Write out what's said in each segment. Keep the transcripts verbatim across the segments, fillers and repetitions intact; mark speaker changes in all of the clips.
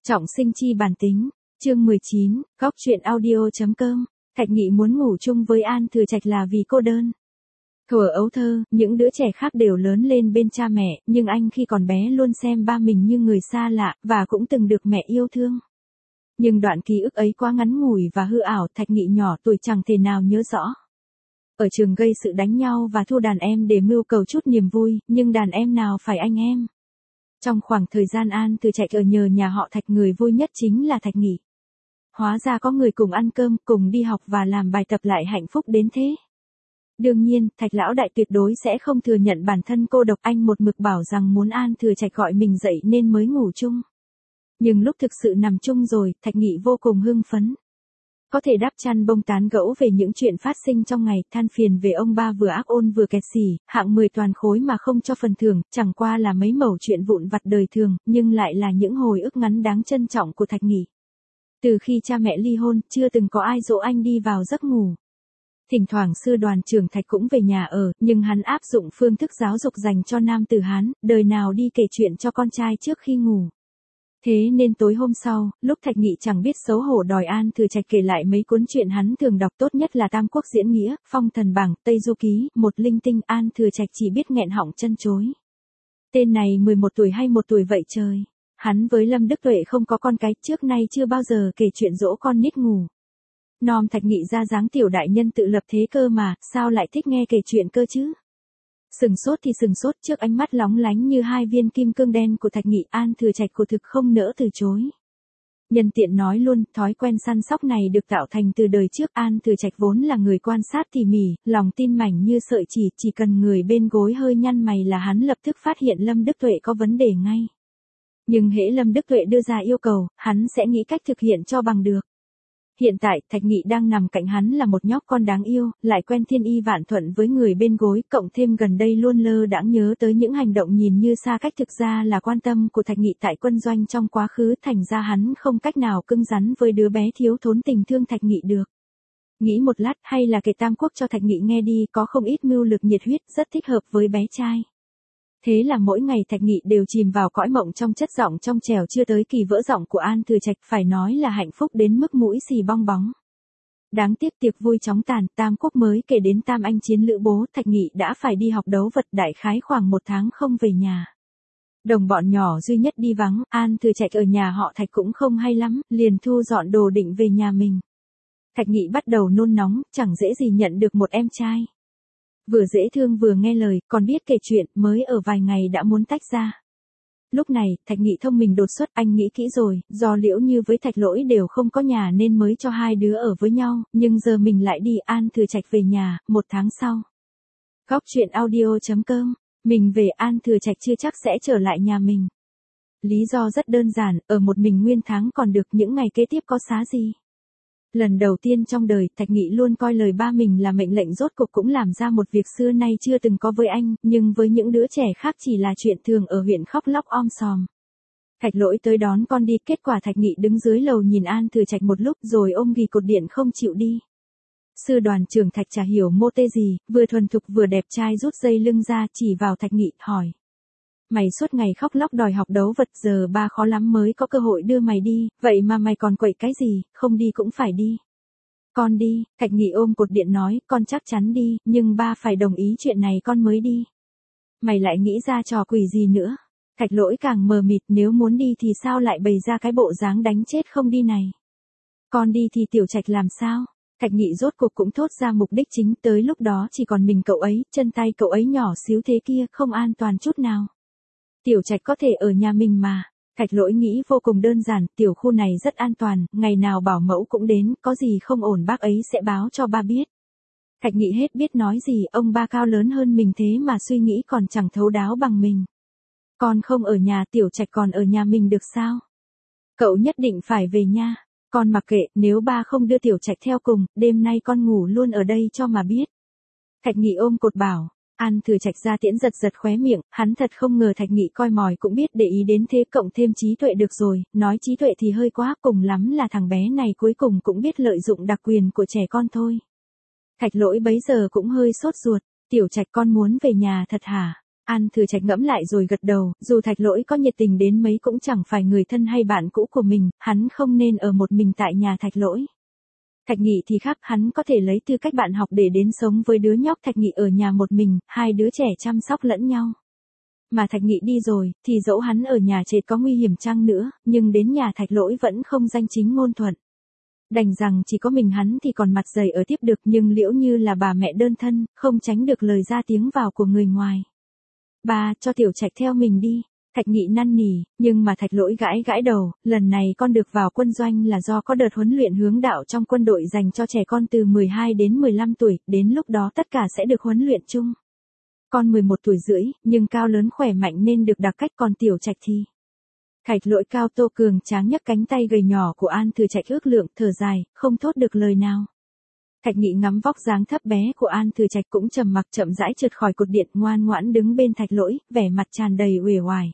Speaker 1: Trọng sinh chi bản tính, chương mười chín, góc truyện audio chấm com. Thạch Nghị muốn ngủ chung với An Thừa Trạch là vì cô đơn. Thuở ấu thơ, những đứa trẻ khác đều lớn lên bên cha mẹ, nhưng anh khi còn bé luôn xem ba mình như người xa lạ, và cũng từng được mẹ yêu thương. Nhưng đoạn ký ức ấy quá ngắn ngủi và hư ảo, Thạch Nghị nhỏ tuổi chẳng thể nào nhớ rõ. Ở trường gây sự đánh nhau và thu đàn em để mưu cầu chút niềm vui, nhưng đàn em nào phải anh em. Trong khoảng thời gian An Thừa Trạch ở nhờ nhà họ Thạch, người vui nhất chính là Thạch Nghị. Hóa ra có người cùng ăn cơm, cùng đi học và làm bài tập lại hạnh phúc đến thế. Đương nhiên, Thạch lão đại tuyệt đối sẽ không thừa nhận bản thân cô độc, anh một mực bảo rằng muốn An Thừa Trạch gọi mình dậy nên mới ngủ chung. Nhưng lúc thực sự nằm chung rồi, Thạch Nghị vô cùng hưng phấn. Có thể đắp chăn bông tán gẫu về những chuyện phát sinh trong ngày, than phiền về ông ba vừa ác ôn vừa kẹt xỉ, hạng mười toàn khối mà không cho phần thưởng, chẳng qua là mấy mẩu chuyện vụn vặt đời thường, nhưng lại là những hồi ức ngắn đáng trân trọng của Thạch Nghị. Từ khi cha mẹ ly hôn, chưa từng có ai dỗ anh đi vào giấc ngủ. Thỉnh thoảng sư đoàn trưởng Thạch cũng về nhà ở, nhưng hắn áp dụng phương thức giáo dục dành cho nam tử Hán, đời nào đi kể chuyện cho con trai trước khi ngủ. Thế nên tối hôm sau, lúc Thạch Nghị chẳng biết xấu hổ đòi An Thừa Trạch kể lại mấy cuốn truyện hắn thường đọc, tốt nhất là Tam Quốc Diễn Nghĩa, Phong Thần Bảng, Tây Du Ký, một linh tinh, An Thừa Trạch chỉ biết nghẹn họng chân chối. Tên này mười một tuổi hay một tuổi vậy trời. Hắn với Lâm Đức Tuệ không có con cái, trước nay chưa bao giờ kể chuyện dỗ con nít ngủ. Nom Thạch Nghị ra dáng tiểu đại nhân tự lập thế cơ mà, sao lại thích nghe kể chuyện cơ chứ? Sừng sốt thì sừng sốt trước ánh mắt lóng lánh như hai viên kim cương đen của Thạch Nghị, An Thừa Trạch của thực không nỡ từ chối. Nhân tiện nói luôn, thói quen săn sóc này được tạo thành từ đời trước. An Thừa Trạch vốn là người quan sát tỉ mỉ, lòng tin mảnh như sợi chỉ, chỉ cần người bên gối hơi nhăn mày là hắn lập tức phát hiện Lâm Đức Tuệ có vấn đề ngay. Nhưng hễ Lâm Đức Tuệ đưa ra yêu cầu, hắn sẽ nghĩ cách thực hiện cho bằng được. Hiện tại, Thạch Nghị đang nằm cạnh hắn là một nhóc con đáng yêu, lại quen thiên y vạn thuận với người bên gối, cộng thêm gần đây luôn lơ đãng nhớ tới những hành động nhìn như xa cách thực ra là quan tâm của Thạch Nghị tại quân doanh trong quá khứ, thành ra hắn không cách nào cứng rắn với đứa bé thiếu thốn tình thương Thạch Nghị được. Nghĩ một lát, hay là kể Tam Quốc cho Thạch Nghị nghe đi, có không ít mưu lược nhiệt huyết, rất thích hợp với bé trai. Thế là mỗi ngày Thạch Nghị đều chìm vào cõi mộng trong chất giọng trong trẻo chưa tới kỳ vỡ giọng của An Thừa Trạch, phải nói là hạnh phúc đến mức mũi xì bong bóng. Đáng tiếc tiệc vui chóng tàn, Tam Quốc mới kể đến Tam Anh chiến lữ bố, Thạch Nghị đã phải đi học đấu vật, đại khái khoảng một tháng không về nhà. Đồng bọn nhỏ duy nhất đi vắng, An Thừa Trạch ở nhà họ Thạch cũng không hay lắm, liền thu dọn đồ định về nhà mình. Thạch Nghị bắt đầu nôn nóng, chẳng dễ gì nhận được một em trai. Vừa dễ thương vừa nghe lời, còn biết kể chuyện, mới ở vài ngày đã muốn tách ra. Lúc này, Thạch Nghị thông minh đột xuất, anh nghĩ kỹ rồi, do Liễu Như với Thạch Lỗi đều không có nhà nên mới cho hai đứa ở với nhau, nhưng giờ mình lại đi, An Thừa Trạch về nhà, một tháng sau. Góc truyện audio chấm com, mình về, An Thừa Trạch chưa chắc sẽ trở lại nhà mình. Lý do rất đơn giản, ở một mình nguyên tháng còn được, những ngày kế tiếp có xá gì. Lần đầu tiên trong đời, Thạch Nghị luôn coi lời ba mình là mệnh lệnh, rốt cục cũng làm ra một việc xưa nay chưa từng có với anh, nhưng với những đứa trẻ khác chỉ là chuyện thường ở huyện khóc lóc om sòm. Thạch Lỗi tới đón con đi, kết quả Thạch Nghị đứng dưới lầu nhìn An Thừa Trạch một lúc rồi ôm ghì cột điện không chịu đi. Sư đoàn trưởng Thạch chả hiểu mô tê gì, vừa thuần thục vừa đẹp trai rút dây lưng ra chỉ vào Thạch Nghị, hỏi. Mày suốt ngày khóc lóc đòi học đấu vật, giờ ba khó lắm mới có cơ hội đưa mày đi, vậy mà mày còn quậy cái gì, không đi cũng phải đi. Con đi, Thạch Nghị ôm cột điện nói, con chắc chắn đi, nhưng ba phải đồng ý chuyện này con mới đi. Mày lại nghĩ ra trò quỷ gì nữa? Thạch Lỗi càng mờ mịt, nếu muốn đi thì sao lại bày ra cái bộ dáng đánh chết không đi này? Con đi thì Tiểu Trạch làm sao? Thạch Nghị rốt cuộc cũng thốt ra mục đích chính, tới lúc đó chỉ còn mình cậu ấy, chân tay cậu ấy nhỏ xíu thế kia, không an toàn chút nào. Tiểu Trạch có thể ở nhà mình mà. Thạch Lỗi nghĩ vô cùng đơn giản, tiểu khu này rất an toàn, ngày nào bảo mẫu cũng đến, có gì không ổn bác ấy sẽ báo cho ba biết. Thạch Nghị hết biết nói gì, ông ba cao lớn hơn mình thế mà suy nghĩ còn chẳng thấu đáo bằng mình. Con không ở nhà, Tiểu Trạch còn ở nhà mình được sao? Cậu nhất định phải về nha. Con mặc kệ, nếu ba không đưa Tiểu Trạch theo cùng, đêm nay con ngủ luôn ở đây cho mà biết. Thạch Nghị ôm cột bảo. An Thừa Trạch ra tiễn giật giật khóe miệng, hắn thật không ngờ Thạch Nghị coi mòi cũng biết để ý đến thế, cộng thêm trí tuệ được rồi, nói trí tuệ thì hơi quá, cùng lắm là thằng bé này cuối cùng cũng biết lợi dụng đặc quyền của trẻ con thôi. Thạch Lỗi bấy giờ cũng hơi sốt ruột, Tiểu Trạch con muốn về nhà thật hả? An Thừa Trạch ngẫm lại rồi gật đầu, dù Thạch Lỗi có nhiệt tình đến mấy cũng chẳng phải người thân hay bạn cũ của mình, hắn không nên ở một mình tại nhà Thạch Lỗi. Thạch Nghị thì khác, hắn có thể lấy tư cách bạn học để đến sống với đứa nhóc Thạch Nghị ở nhà một mình, hai đứa trẻ chăm sóc lẫn nhau. Mà Thạch Nghị đi rồi, thì dẫu hắn ở nhà trệt có nguy hiểm chăng nữa, nhưng đến nhà Thạch Lỗi vẫn không danh chính ngôn thuận. Đành rằng chỉ có mình hắn thì còn mặt dày ở tiếp được, nhưng Liễu Như là bà mẹ đơn thân, không tránh được lời ra tiếng vào của người ngoài. Ba, cho Tiểu Trạch theo mình đi. Thạch Nghị năn nỉ, nhưng mà Thạch Lỗi gãi gãi đầu, lần này con được vào quân doanh là do có đợt huấn luyện hướng đạo trong quân đội dành cho trẻ con từ mười hai đến mười lăm tuổi, đến lúc đó tất cả sẽ được huấn luyện chung. Con mười một tuổi rưỡi, nhưng cao lớn khỏe mạnh nên được đặc cách, còn Tiểu Trạch thì... Thạch Lỗi cao tô cường tráng nhấc cánh tay gầy nhỏ của An Thừa Trạch ước lượng, thở dài, không thốt được lời nào. Thạch Nghị ngắm vóc dáng thấp bé của An Thừa Trạch cũng trầm mặc chậm rãi trượt khỏi cột điện, ngoan ngoãn đứng bên Thạch Lỗi, vẻ mặt tràn đầy uể oải.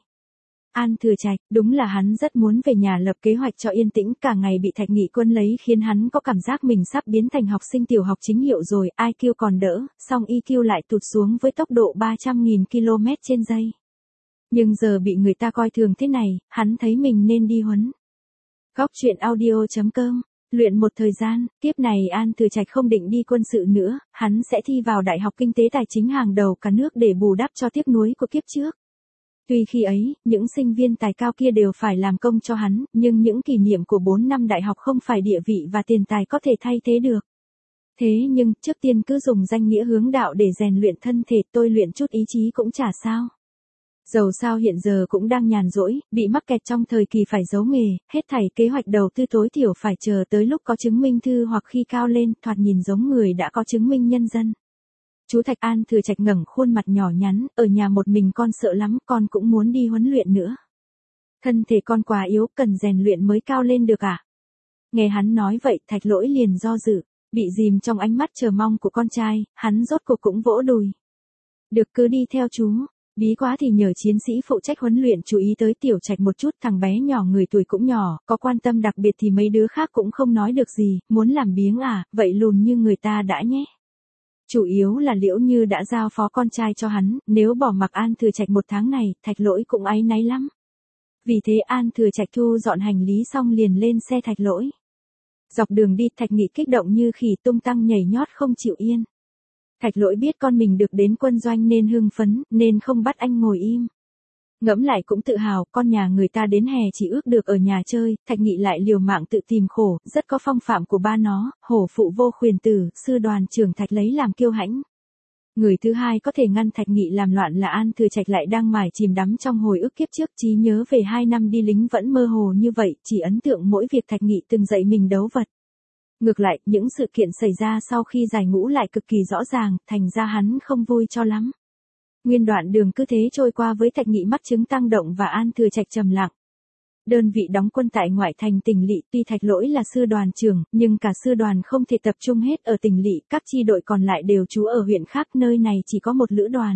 Speaker 1: An Thừa Trạch, đúng là hắn rất muốn về nhà lập kế hoạch cho yên tĩnh, cả ngày bị Thạch Nghị quân lấy khiến hắn có cảm giác mình sắp biến thành học sinh tiểu học chính hiệu rồi, i kiu còn đỡ, song i kiu lại tụt xuống với tốc độ ba trăm nghìn ki lô mét trên giây. Nhưng giờ bị người ta coi thường thế này, hắn thấy mình nên đi huấn. Góc truyện audio chấm com. Luyện một thời gian, tiếp này An Thừa Trạch không định đi quân sự nữa, hắn sẽ thi vào Đại học Kinh tế Tài chính hàng đầu cả nước để bù đắp cho tiếc nuối của kiếp trước. Tuy khi ấy, những sinh viên tài cao kia đều phải làm công cho hắn, nhưng những kỷ niệm của bốn năm đại học không phải địa vị và tiền tài có thể thay thế được. Thế nhưng, trước tiên cứ dùng danh nghĩa hướng đạo để rèn luyện thân thể, tôi luyện chút ý chí cũng chả sao. Dầu sao hiện giờ cũng đang nhàn rỗi, bị mắc kẹt trong thời kỳ phải giấu nghề, hết thảy kế hoạch đầu tư tối thiểu phải chờ tới lúc có chứng minh thư hoặc khi cao lên, thoạt nhìn giống người đã có chứng minh nhân dân. Chú Thạch. An Thừa Trạch ngẩng khuôn mặt nhỏ nhắn, ở nhà một mình con sợ lắm, con cũng muốn đi huấn luyện nữa. Thân thể con quá yếu, cần rèn luyện mới cao lên được à? Nghe hắn nói vậy, Thạch Lỗi liền do dự, bị dìm trong ánh mắt chờ mong của con trai, hắn rốt cuộc cũng vỗ đùi. Được, cứ đi theo chú. Bí quá thì nhờ chiến sĩ phụ trách huấn luyện chú ý tới Tiểu Trạch một chút, thằng bé nhỏ người tuổi cũng nhỏ, có quan tâm đặc biệt thì mấy đứa khác cũng không nói được gì, muốn làm biếng à, vậy lùn như người ta đã nhé. Chủ yếu là Liễu Như đã giao phó con trai cho hắn, nếu bỏ mặc An Thừa Trạch một tháng này, Thạch Lỗi cũng áy náy lắm. Vì thế An Thừa Trạch thu dọn hành lý xong liền lên xe Thạch Lỗi. Dọc đường đi, Thạch Nghị kích động như khỉ tung tăng nhảy nhót không chịu yên. Thạch Lỗi biết con mình được đến quân doanh nên hưng phấn, nên không bắt anh ngồi im. Ngẫm lại cũng tự hào, con nhà người ta đến hè chỉ ước được ở nhà chơi, Thạch Nghị lại liều mạng tự tìm khổ, rất có phong phạm của ba nó, hổ phụ vô khuyền tử, sư đoàn trưởng Thạch lấy làm kiêu hãnh. Người thứ hai có thể ngăn Thạch Nghị làm loạn là An Thừa Trạch lại đang mải chìm đắm trong hồi ức kiếp trước, trí nhớ về hai năm đi lính vẫn mơ hồ như vậy, chỉ ấn tượng mỗi việc Thạch Nghị từng dạy mình đấu vật. Ngược lại, những sự kiện xảy ra sau khi giải ngũ lại cực kỳ rõ ràng, thành ra hắn không vui cho lắm. Nguyên đoạn đường cứ thế trôi qua với Thạch Nghị mắt chứng tăng động và An Thừa Trạch trầm lặng. Đơn vị đóng quân tại ngoại thành Tỉnh Lỵ, tuy Thạch Lỗi là sư đoàn trưởng, nhưng cả sư đoàn không thể tập trung hết ở Tỉnh Lỵ, các chi đội còn lại đều trú ở huyện khác, nơi này chỉ có một lữ đoàn.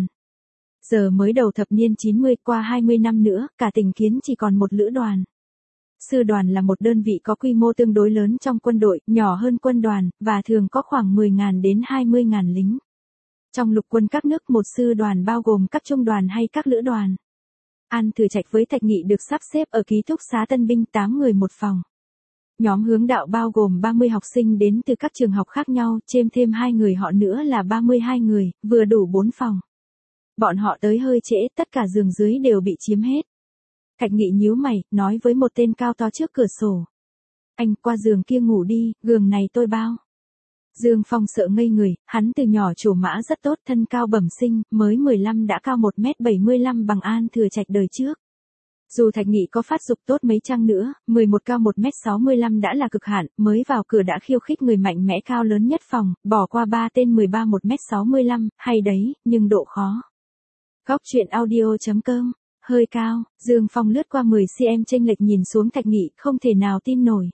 Speaker 1: Giờ mới đầu thập niên chín mươi, qua hai mươi năm nữa, cả Tỉnh Kiến chỉ còn một lữ đoàn. Sư đoàn là một đơn vị có quy mô tương đối lớn trong quân đội, nhỏ hơn quân đoàn, và thường có khoảng mười nghìn đến hai mươi nghìn lính. Trong lục quân các nước, một sư đoàn bao gồm các trung đoàn hay các lữ đoàn. An Thừa Trạch với Thạch Nghị được sắp xếp ở ký túc xá tân binh, tám người một phòng. Nhóm hướng đạo bao gồm ba mươi học sinh đến từ các trường học khác nhau, chêm thêm hai người họ nữa là ba mươi hai người, vừa đủ bốn phòng. Bọn họ tới hơi trễ, tất cả giường dưới đều bị chiếm hết. Thạch Nghị nhíu mày, nói với một tên cao to trước cửa sổ. Anh qua giường kia ngủ đi, giường này tôi bao. Dương Phong sợ ngây người, hắn từ nhỏ trổ mã rất tốt, thân cao bẩm sinh, mới mười lăm đã cao một mét bảy mươi lăm bằng An Thừa Trạch đời trước. Dù Thạch Nghị có phát dục tốt mấy chăng nữa, mười một cao một mét sáu mươi lăm đã là cực hạn, mới vào cửa đã khiêu khích người mạnh mẽ cao lớn nhất phòng, bỏ qua ba tên mười ba một mét sáu mươi lăm, hay đấy, nhưng độ khó. Góc truyện audio chấm com. Hơi cao, Dương Phong lướt qua mười xăng-ti-mét chênh lệch nhìn xuống Thạch Nghị, không thể nào tin nổi.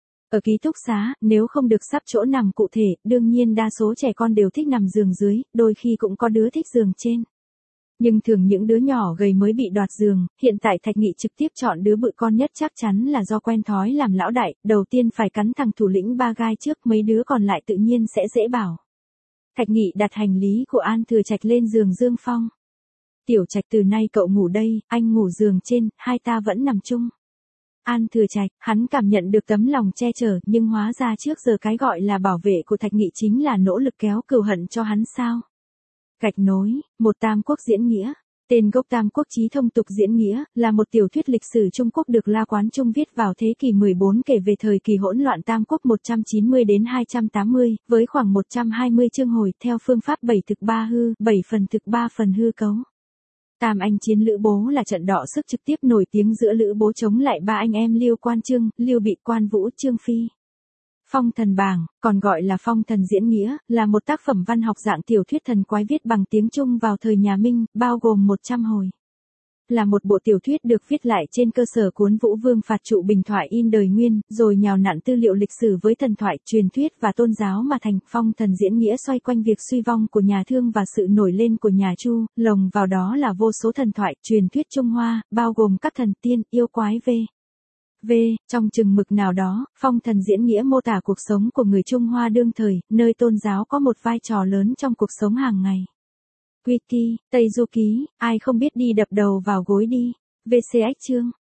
Speaker 1: Ở ký túc xá, nếu không được sắp chỗ nằm cụ thể, đương nhiên đa số trẻ con đều thích nằm giường dưới, đôi khi cũng có đứa thích giường trên. Nhưng thường những đứa nhỏ gầy mới bị đoạt giường, hiện tại Thạch Nghị trực tiếp chọn đứa bự con nhất, chắc chắn là do quen thói làm lão đại, đầu tiên phải cắn thằng thủ lĩnh ba gai trước, mấy đứa còn lại tự nhiên sẽ dễ bảo. Thạch Nghị đặt hành lý của An Thừa Trạch lên giường Dương Phong. Tiểu Trạch từ nay cậu ngủ đây, anh ngủ giường trên, hai ta vẫn nằm chung. An Thừa Trạch, hắn cảm nhận được tấm lòng che chở, nhưng hóa ra trước giờ cái gọi là bảo vệ của Thạch Nghị chính là nỗ lực kéo cừu hận cho hắn sao. Gạch nối, một Tam Quốc diễn nghĩa. Tên gốc Tam Quốc chí thông tục diễn nghĩa, là một tiểu thuyết lịch sử Trung Quốc được La Quán Trung viết vào thế kỷ mười bốn kể về thời kỳ hỗn loạn Tam Quốc một trăm chín mươi đến hai trăm tám mươi, với khoảng một trăm hai mươi chương hồi, theo phương pháp bảy thực ba hư, bảy phần thực ba phần hư cấu. Tam anh chiến Lữ Bố là trận đọ sức trực tiếp nổi tiếng giữa Lữ Bố chống lại ba anh em Liêu Quan Trương, Liêu Bị, Quan Vũ, Trương Phi. Phong Thần Bảng, còn gọi là Phong Thần Diễn Nghĩa, là một tác phẩm văn học dạng tiểu thuyết thần quái viết bằng tiếng Trung vào thời nhà Minh, bao gồm một trăm hồi. Là một bộ tiểu thuyết được viết lại trên cơ sở cuốn Vũ Vương Phạt Trụ Bình thoại in đời Nguyên, rồi nhào nặn tư liệu lịch sử với thần thoại, truyền thuyết và tôn giáo mà thành. Phong Thần Diễn Nghĩa xoay quanh việc suy vong của nhà Thương và sự nổi lên của nhà Chu, lồng vào đó là vô số thần thoại, truyền thuyết Trung Hoa, bao gồm các thần tiên, yêu quái v. V, trong chừng mực nào đó, Phong Thần Diễn Nghĩa mô tả cuộc sống của người Trung Hoa đương thời, nơi tôn giáo có một vai trò lớn trong cuộc sống hàng ngày. Wiki, Tây Du Ký, ai không biết đi đập đầu vào gối đi. vê xê ích chương.